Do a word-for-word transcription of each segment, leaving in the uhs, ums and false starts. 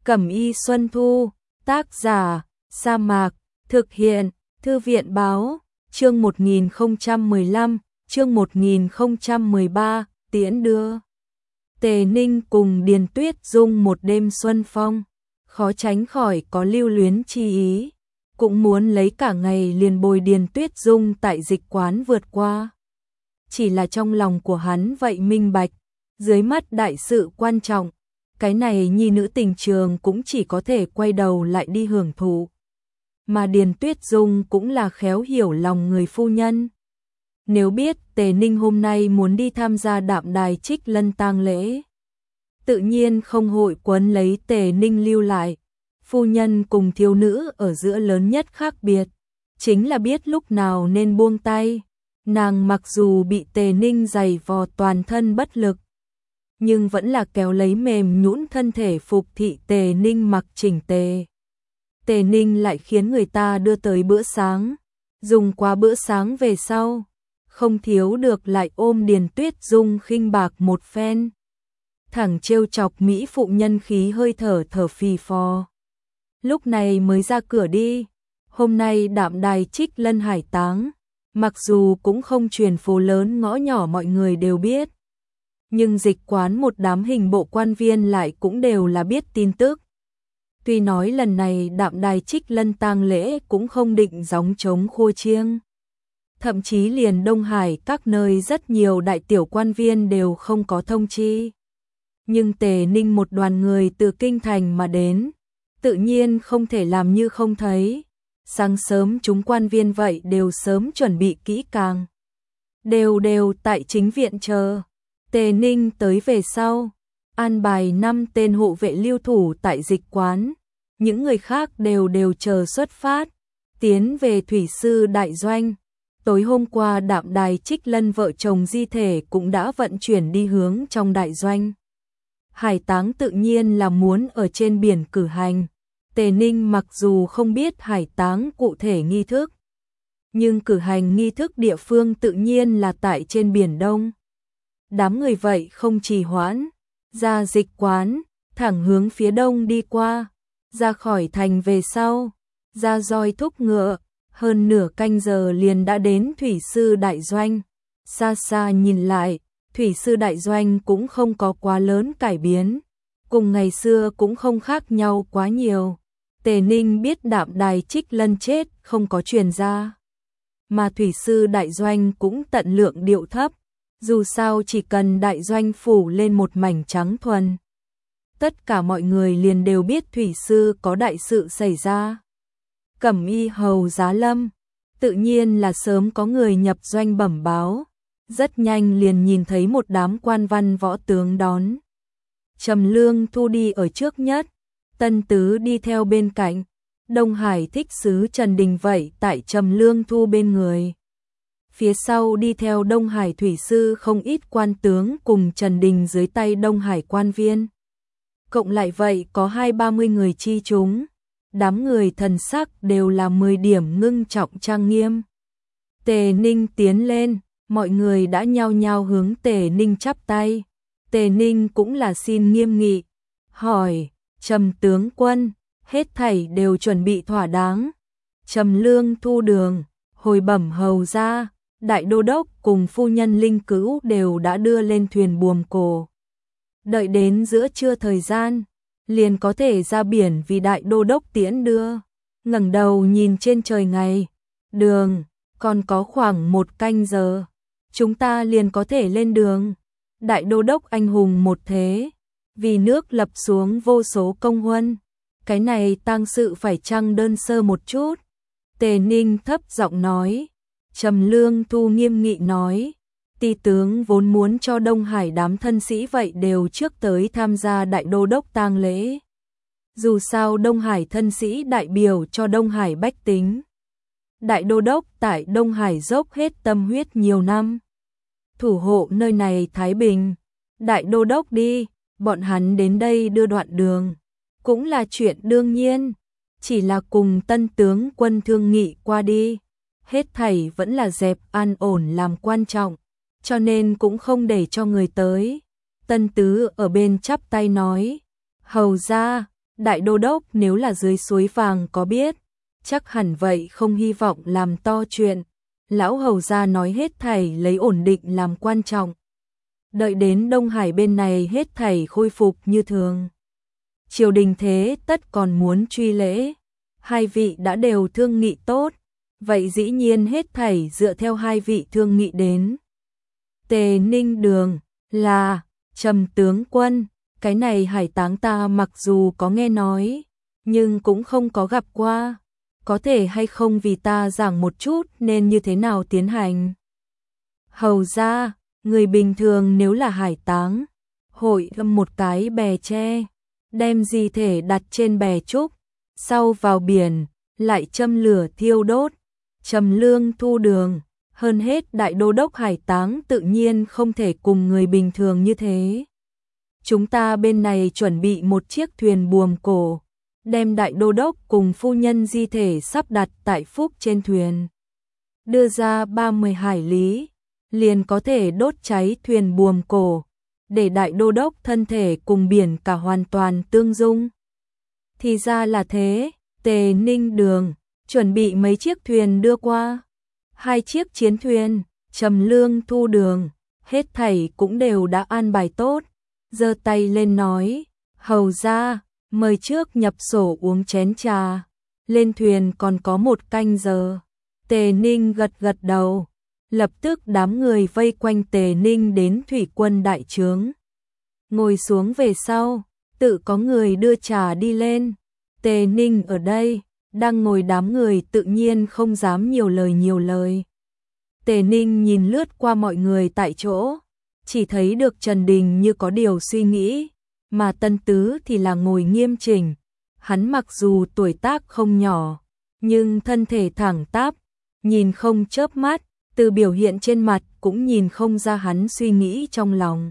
Cẩm y Xuân Thu, tác giả, Sa Mạc, thực hiện, Thư viện báo, chương một nghìn không trăm mười lăm, chương một nghìn không trăm mười ba, tiễn đưa. Tề Ninh cùng Điền Tuyết Dung một đêm xuân phong, khó tránh khỏi có lưu luyến chi ý, cũng muốn lấy cả ngày liền bồi Điền Tuyết Dung tại dịch quán vượt qua. Chỉ là trong lòng của hắn vậy minh bạch, dưới mắt đại sự quan trọng, cái này nhi nữ tình trường cũng chỉ có thể quay đầu lại đi hưởng thụ. Mà Điền Tuyết Dung cũng là khéo hiểu lòng người phu nhân. Nếu biết Tề Ninh hôm nay muốn đi tham gia đạm đài trích lân tang lễ, tự nhiên không hội quấn lấy Tề Ninh lưu lại. Phu nhân cùng thiếu nữ ở giữa lớn nhất khác biệt, chính là biết lúc nào nên buông tay. Nàng mặc dù bị Tề Ninh giày vò toàn thân bất lực, nhưng vẫn là kéo lấy mềm nhũn thân thể phục thị Tề Ninh mặc chỉnh tề. Tề Ninh lại khiến người ta đưa tới bữa sáng, dùng qua bữa sáng về sau, không thiếu được lại ôm Điền Tuyết Dung khinh bạc một phen. Thẳng trêu chọc mỹ phụ nhân khí hơi thở thở phì phò. Lúc này mới ra cửa đi, hôm nay đạm đài trích lân hải táng, mặc dù cũng không truyền phố lớn ngõ nhỏ mọi người đều biết, nhưng dịch quán một đám hình bộ quan viên lại cũng đều là biết tin tức. Tuy nói lần này đạm đài trích lân tang lễ cũng không định gióng trống khua chiêng, thậm chí liền Đông Hải các nơi rất nhiều đại tiểu quan viên đều không có thông chi. Nhưng Tề Ninh một đoàn người từ kinh thành mà đến, tự nhiên không thể làm như không thấy. Sáng sớm chúng quan viên vậy đều sớm chuẩn bị kỹ càng, đều đều tại chính viện chờ. Tề Ninh tới về sau, an bài năm tên hộ vệ lưu thủ tại dịch quán, những người khác đều đều chờ xuất phát, tiến về thủy sư đại doanh. Tối hôm qua đạm đài trích lân vợ chồng di thể cũng đã vận chuyển đi hướng trong đại doanh. Hải táng tự nhiên là muốn ở trên biển cử hành. Tề Ninh mặc dù không biết hải táng cụ thể nghi thức, nhưng cử hành nghi thức địa phương tự nhiên là tại trên biển Đông. Đám người vậy không trì hoãn, ra dịch quán, thẳng hướng phía đông đi qua, ra khỏi thành về sau, ra roi thúc ngựa, hơn nửa canh giờ liền đã đến thủy sư đại doanh. Xa xa nhìn lại, thủy sư đại doanh cũng không có quá lớn cải biến, cùng ngày xưa cũng không khác nhau quá nhiều. Tề Ninh biết đạm đài trích lân chết không có truyền ra, mà thủy sư đại doanh cũng tận lượng điệu thấp, dù sao chỉ cần đại doanh phủ lên một mảnh trắng thuần, tất cả mọi người liền đều biết thủy sư có đại sự xảy ra. Cẩm y hầu giá lâm, tự nhiên là sớm có người nhập doanh bẩm báo, rất nhanh liền nhìn thấy một đám quan văn võ tướng đón. Trầm Lương Thu đi ở trước nhất, Tân Tứ đi theo bên cạnh, Đông Hải thích sứ Trần Đình vậy tại Trầm Lương Thu bên người. Phía sau đi theo Đông Hải thủy sư không ít quan tướng cùng Trần Đình dưới tay Đông Hải quan viên. Cộng lại vậy có hai ba mươi người chi chúng, đám người thần sắc đều là mười điểm ngưng trọng trang nghiêm. Tề Ninh tiến lên, mọi người đã nhao nhao hướng Tề Ninh chắp tay. Tề Ninh cũng là xin nghiêm nghị, hỏi: Trầm tướng quân, hết thảy đều chuẩn bị thỏa đáng? Trầm Lương Thu đường, hồi bẩm hầu ra, đại đô đốc cùng phu nhân Linh Cữu đều đã đưa lên thuyền buồm cổ. Đợi đến giữa trưa thời gian, liền có thể ra biển vì đại đô đốc tiễn đưa. Ngẩng đầu nhìn trên trời ngày, đường, còn có khoảng một canh giờ, chúng ta liền có thể lên đường. Đại đô đốc anh hùng một thế, vì nước lập xuống vô số công huân, cái này tang sự phải chăng đơn sơ một chút? Tề Ninh thấp giọng nói. Trầm Lương Thu nghiêm nghị nói, ti tướng vốn muốn cho Đông Hải đám thân sĩ vậy đều trước tới tham gia đại đô đốc tang lễ. Dù sao Đông Hải thân sĩ đại biểu cho Đông Hải bách tính. Đại đô đốc tại Đông Hải dốc hết tâm huyết nhiều năm, thủ hộ nơi này thái bình. Đại đô đốc đi, bọn hắn đến đây đưa đoạn đường, cũng là chuyện đương nhiên, chỉ là cùng tân tướng quân thương nghị qua đi. Hết thảy vẫn là dẹp an ổn làm quan trọng, cho nên cũng không để cho người tới. Tân Tứ ở bên chắp tay nói, hầu ra, Đại đô đốc nếu là dưới suối vàng có biết, chắc hẳn vậy không hy vọng làm to chuyện. Lão hầu gia nói hết thảy lấy ổn định làm quan trọng. Đợi đến Đông Hải bên này hết thảy khôi phục như thường. Triều đình thế tất còn muốn truy lễ. Hai vị đã đều thương nghị tốt, vậy dĩ nhiên hết thảy dựa theo hai vị thương nghị đến. Tề Ninh Đường là Trầm tướng quân, cái này hải táng ta mặc dù có nghe nói, nhưng cũng không có gặp qua. Có thể hay không vì ta giảng một chút nên như thế nào tiến hành? Hầu ra, người bình thường nếu là hải táng, hội lâm một cái bè tre, đem di thể đặt trên bè trúc, sau vào biển, lại châm lửa thiêu đốt, trầm lương thu đường. Hơn hết đại đô đốc hải táng tự nhiên không thể cùng người bình thường như thế. Chúng ta bên này chuẩn bị một chiếc thuyền buồm cổ, đem đại đô đốc cùng phu nhân di thể sắp đặt tại phúc trên thuyền. Đưa ra ba mươi hải lý, liền có thể đốt cháy thuyền buồm cổ, để đại đô đốc thân thể cùng biển cả hoàn toàn tương dung. Thì ra là thế, Tề Ninh Đường, chuẩn bị mấy chiếc thuyền đưa qua. Hai chiếc chiến thuyền, Trầm Lương thu đường, hết thảy cũng đều đã an bài tốt. Giơ tay lên nói, hầu ra, mời trước nhập sổ uống chén trà. Lên thuyền còn có một canh giờ. Tề Ninh gật gật đầu. Lập tức đám người vây quanh Tề Ninh đến thủy quân đại trướng. Ngồi xuống về sau, tự có người đưa trà đi lên. Tề Ninh ở đây, đang ngồi đám người tự nhiên không dám nhiều lời nhiều lời. Tề Ninh nhìn lướt qua mọi người tại chỗ, chỉ thấy được Trần Đình như có điều suy nghĩ, mà Tân Tứ thì là ngồi nghiêm chỉnh. Hắn mặc dù tuổi tác không nhỏ, nhưng thân thể thẳng tắp, nhìn không chớp mắt, từ biểu hiện trên mặt cũng nhìn không ra hắn suy nghĩ trong lòng.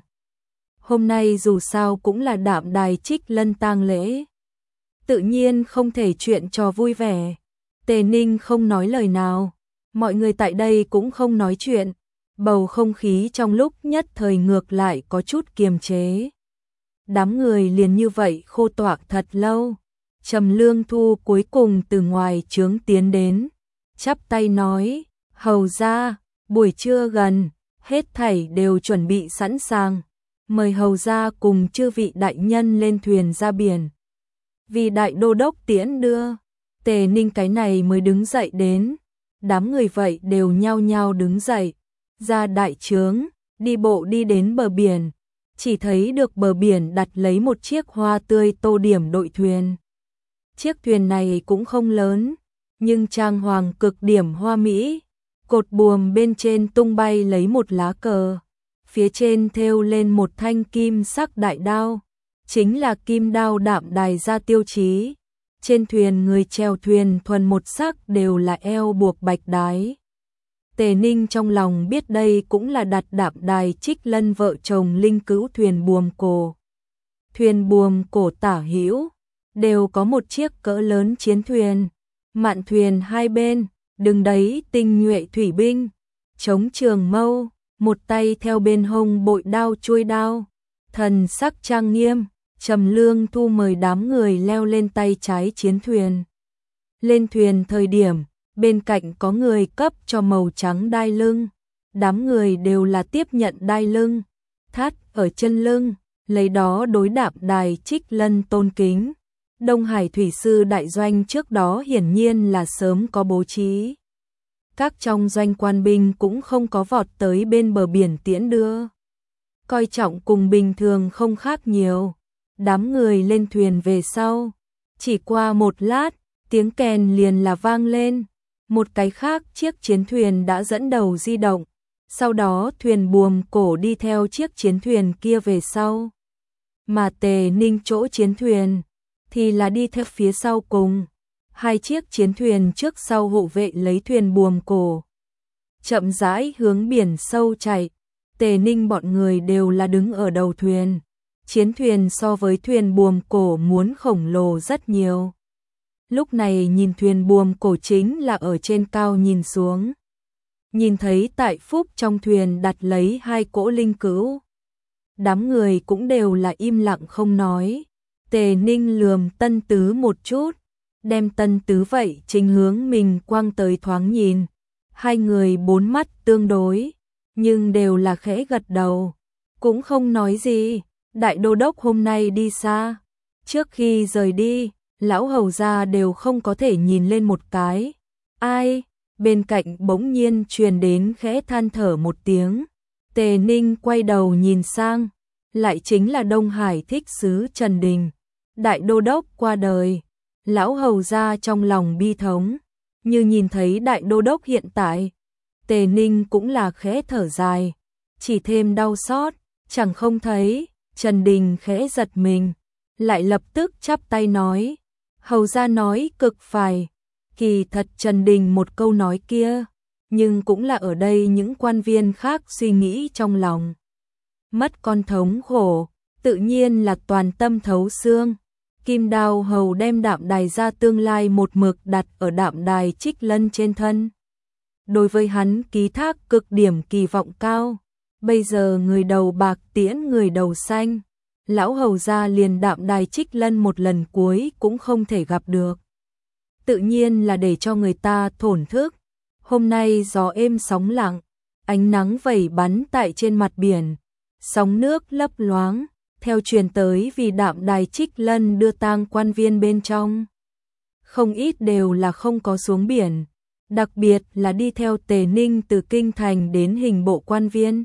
Hôm nay dù sao cũng là đạm đài Trích Lân tang lễ, tự nhiên không thể chuyện trò vui vẻ. Tề Ninh không nói lời nào, mọi người tại đây cũng không nói chuyện, bầu không khí trong lúc nhất thời ngược lại có chút kiềm chế. Đám người liền như vậy khô toạc thật lâu. Trầm Lương Thu cuối cùng từ ngoài trướng tiến đến, chắp tay nói, hầu ra, buổi trưa gần, hết thảy đều chuẩn bị sẵn sàng, mời hầu ra cùng chư vị đại nhân lên thuyền ra biển. Vì đại đô đốc tiễn đưa, Tề Ninh cái này mới đứng dậy đến, đám người vậy đều nhao nhao đứng dậy, ra đại trướng, đi bộ đi đến bờ biển, chỉ thấy được bờ biển đặt lấy một chiếc hoa tươi tô điểm đội thuyền. Chiếc thuyền này cũng không lớn, nhưng trang hoàng cực điểm hoa mỹ, cột buồm bên trên tung bay lấy một lá cờ, phía trên thêu lên một thanh kim sắc đại đao, chính là kim đao đạm đài ra tiêu chí. Trên thuyền người chèo thuyền thuần một sắc đều là eo buộc bạch đái. Tề Ninh trong lòng biết đây cũng là đặt đạm đài Trích Lân vợ chồng linh cữu thuyền buồm cổ. Thuyền buồm cổ tả hữu đều có một chiếc cỡ lớn chiến thuyền, mạn thuyền hai bên, đứng đấy tinh nhuệ thủy binh, chống trường mâu, một tay theo bên hông bội đao chuôi đao, thần sắc trang nghiêm. Trầm Lương Thu mời đám người leo lên tay trái chiến thuyền. Lên thuyền thời điểm, bên cạnh có người cấp cho màu trắng đai lưng. Đám người đều là tiếp nhận đai lưng, thắt ở chân lưng, lấy đó đối đạm đài Trích Lân tôn kính. Đông Hải thủy sư đại doanh trước đó hiển nhiên là sớm có bố trí. Các trong doanh quan binh cũng không có vọt tới bên bờ biển tiễn đưa. Coi trọng cùng bình thường không khác nhiều. Đám người lên thuyền về sau, chỉ qua một lát, tiếng kèn liền là vang lên. Một cái khác chiếc chiến thuyền đã dẫn đầu di động, sau đó thuyền buồm cổ đi theo chiếc chiến thuyền kia về sau. Mà Tề Ninh chỗ chiến thuyền thì là đi theo phía sau cùng. Hai chiếc chiến thuyền trước sau hộ vệ lấy thuyền buồm cổ, chậm rãi hướng biển sâu chạy. Tề Ninh bọn người đều là đứng ở đầu thuyền. Chiến thuyền so với thuyền buồm cổ muốn khổng lồ rất nhiều. Lúc này nhìn thuyền buồm cổ chính là ở trên cao nhìn xuống. Nhìn thấy tại phúc trong thuyền đặt lấy hai cỗ linh cữu. Đám người cũng đều là im lặng không nói. Tề Ninh lườm Tân Tứ một chút, đem Tân Tứ vậy chính hướng mình quăng tới thoáng nhìn. Hai người bốn mắt tương đối, nhưng đều là khẽ gật đầu, cũng không nói gì. Đại đô đốc hôm nay đi xa, trước khi rời đi, lão hầu gia đều không có thể nhìn lên một cái. Ai? Bên cạnh bỗng nhiên truyền đến khẽ than thở một tiếng. Tề Ninh quay đầu nhìn sang, lại chính là Đông Hải thích sứ Trần Đình. Đại đô đốc qua đời, lão hầu gia trong lòng bi thống, như nhìn thấy đại đô đốc hiện tại. Tề Ninh cũng là khẽ thở dài, chỉ thêm đau xót, chẳng không thấy. Trần Đình khẽ giật mình, lại lập tức chắp tay nói, hầu gia nói cực phải. Kỳ thật Trần Đình một câu nói kia, nhưng cũng là ở đây những quan viên khác suy nghĩ trong lòng. Mất con thống khổ, tự nhiên là toàn tâm thấu xương. Kim Đao hầu đem Đạm Đài ra tương lai một mực đặt ở Đạm Đài Trích Lân trên thân. Đối với hắn ký thác cực điểm kỳ vọng cao. Bây giờ người đầu bạc tiễn người đầu xanh, lão hầu gia liền Đạm Đài Trích Lân một lần cuối cũng không thể gặp được. Tự nhiên là để cho người ta thổn thức. Hôm nay gió êm sóng lặng, ánh nắng vẩy bắn tại trên mặt biển, sóng nước lấp loáng, theo truyền tới vì Đạm Đài Trích Lân đưa tang quan viên bên trong. Không ít đều là không có xuống biển, đặc biệt là đi theo Tề Ninh từ kinh thành đến hình bộ quan viên.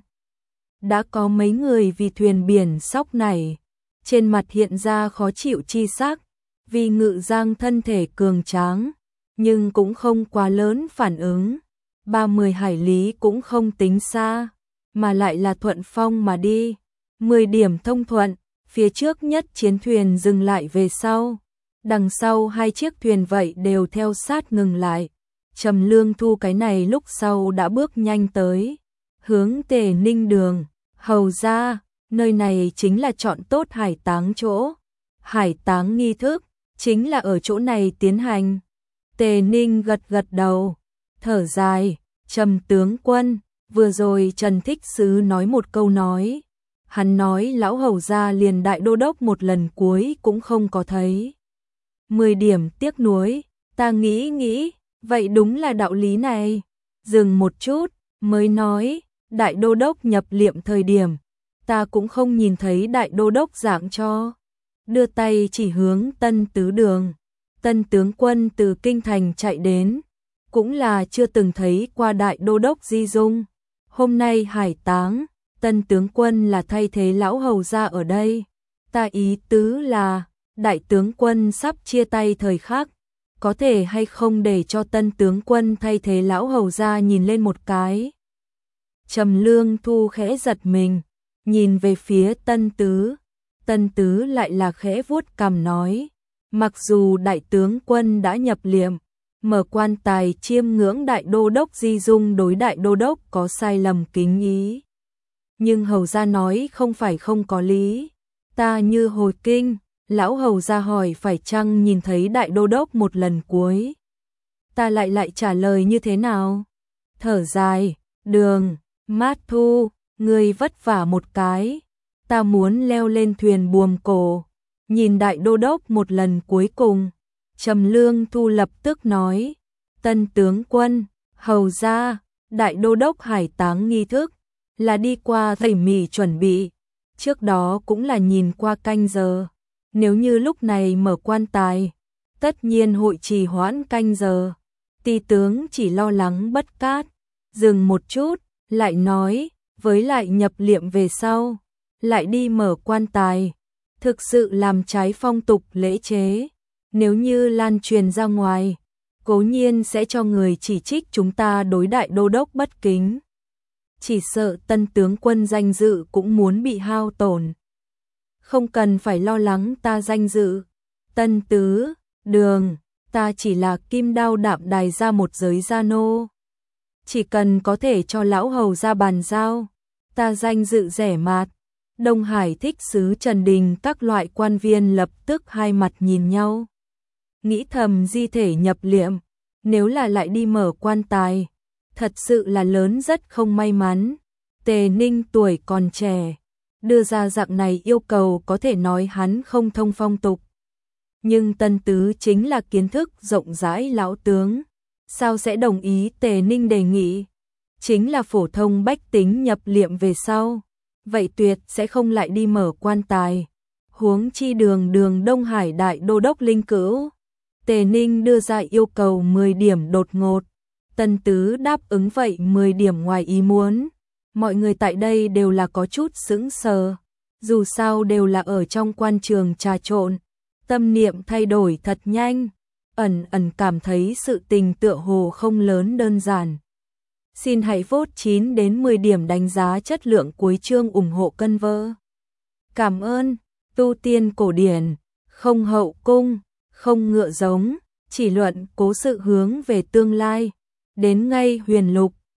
Đã có mấy người vì thuyền biển sóc này, trên mặt hiện ra khó chịu chi sắc, vì Ngự Giang thân thể cường tráng, nhưng cũng không quá lớn phản ứng. Ba mươi hải lý cũng không tính xa, mà lại là thuận phong mà đi. Mười điểm thông thuận, phía trước nhất chiến thuyền dừng lại về sau. Đằng sau hai chiếc thuyền vậy đều theo sát ngừng lại. Trầm Lương Thu cái này lúc sau đã bước nhanh tới, hướng Tề Ninh đường. Hầu ra, nơi này chính là chọn tốt hải táng chỗ. Hải táng nghi thức, chính là ở chỗ này tiến hành. Tề Ninh gật gật đầu, thở dài, Trầm tướng quân, vừa rồi Trần Thích Sứ nói một câu nói. Hắn nói lão hầu ra liền đại đô đốc một lần cuối cũng không có thấy. Mười điểm tiếc nuối, ta nghĩ nghĩ, vậy đúng là đạo lý này. Dừng một chút, mới nói, đại đô đốc nhập liệm thời điểm, ta cũng không nhìn thấy đại đô đốc dạng cho. Đưa tay chỉ hướng Tân Tứ đường. Tân tướng quân từ kinh thành chạy đến, cũng là chưa từng thấy qua đại đô đốc di dung. Hôm nay hải táng, Tân tướng quân là thay thế lão hầu ra ở đây. Ta ý tứ là, đại tướng quân sắp chia tay thời khắc, có thể hay không để cho Tân tướng quân thay thế lão hầu ra nhìn lên một cái. Trầm Lương Thu khẽ giật mình, nhìn về phía Tân Tứ. Tân Tứ lại là khẽ vuốt cằm nói, mặc dù đại tướng quân đã nhập liệm, mở quan tài chiêm ngưỡng đại đô đốc di dung đối đại đô đốc có sai lầm kính ý. Nhưng hầu gia nói không phải không có lý. Ta như hồi kinh, lão hầu gia hỏi phải chăng nhìn thấy đại đô đốc một lần cuối. Ta lại lại trả lời như thế nào? Thở dài, đường, mát thu, người vất vả một cái. Ta muốn leo lên thuyền buồm cổ, nhìn đại đô đốc một lần cuối cùng. Trầm Lương Thu lập tức nói, Tân tướng quân, hầu gia, đại đô đốc hải táng nghi thức, là đi qua tỉ mỉ chuẩn bị, trước đó cũng là nhìn qua canh giờ. Nếu như lúc này mở quan tài, tất nhiên hội trì hoãn canh giờ. Tỳ tướng chỉ lo lắng bất cát, dừng một chút, lại nói, với lại nhập liệm về sau, lại đi mở quan tài, thực sự làm trái phong tục lễ chế. Nếu như lan truyền ra ngoài, cố nhiên sẽ cho người chỉ trích chúng ta đối đại đô đốc bất kính. Chỉ sợ Tân tướng quân danh dự cũng muốn bị hao tổn. Không cần phải lo lắng ta danh dự. Tân Tứ, đường, ta chỉ là Kim Đao Đạm Đài ra một giới gia nô. Chỉ cần có thể cho lão hầu ra bàn giao, ta danh dự rẻ mạt. Đông Hải thích sứ Trần Đình các loại quan viên lập tức hai mặt nhìn nhau. Nghĩ thầm di thể nhập liệm, nếu là lại đi mở quan tài, thật sự là lớn rất không may mắn. Tề Ninh tuổi còn trẻ, đưa ra dạng này yêu cầu có thể nói hắn không thông phong tục. Nhưng Tân Tứ chính là kiến thức rộng rãi lão tướng, sao sẽ đồng ý Tề Ninh đề nghị? Chính là phổ thông bách tính nhập liệm về sau, vậy tuyệt sẽ không lại đi mở quan tài. Huống chi đường đường Đông Hải đại đô đốc linh cữu. Tề Ninh đưa ra yêu cầu mười điểm đột ngột, Tân Tứ đáp ứng vậy mười điểm ngoài ý muốn. Mọi người tại đây đều là có chút sững sờ, dù sao đều là ở trong quan trường trà trộn, tâm niệm thay đổi thật nhanh, ẩn ẩn cảm thấy sự tình tựa hồ không lớn đơn giản. Xin hãy vote chín đến mười điểm đánh giá chất lượng cuối chương ủng hộ cân vơ. Cảm ơn. Tu tiên cổ điển, không hậu cung, không ngựa giống, chỉ luận cố sự hướng về tương lai. Đến ngay huyền lục,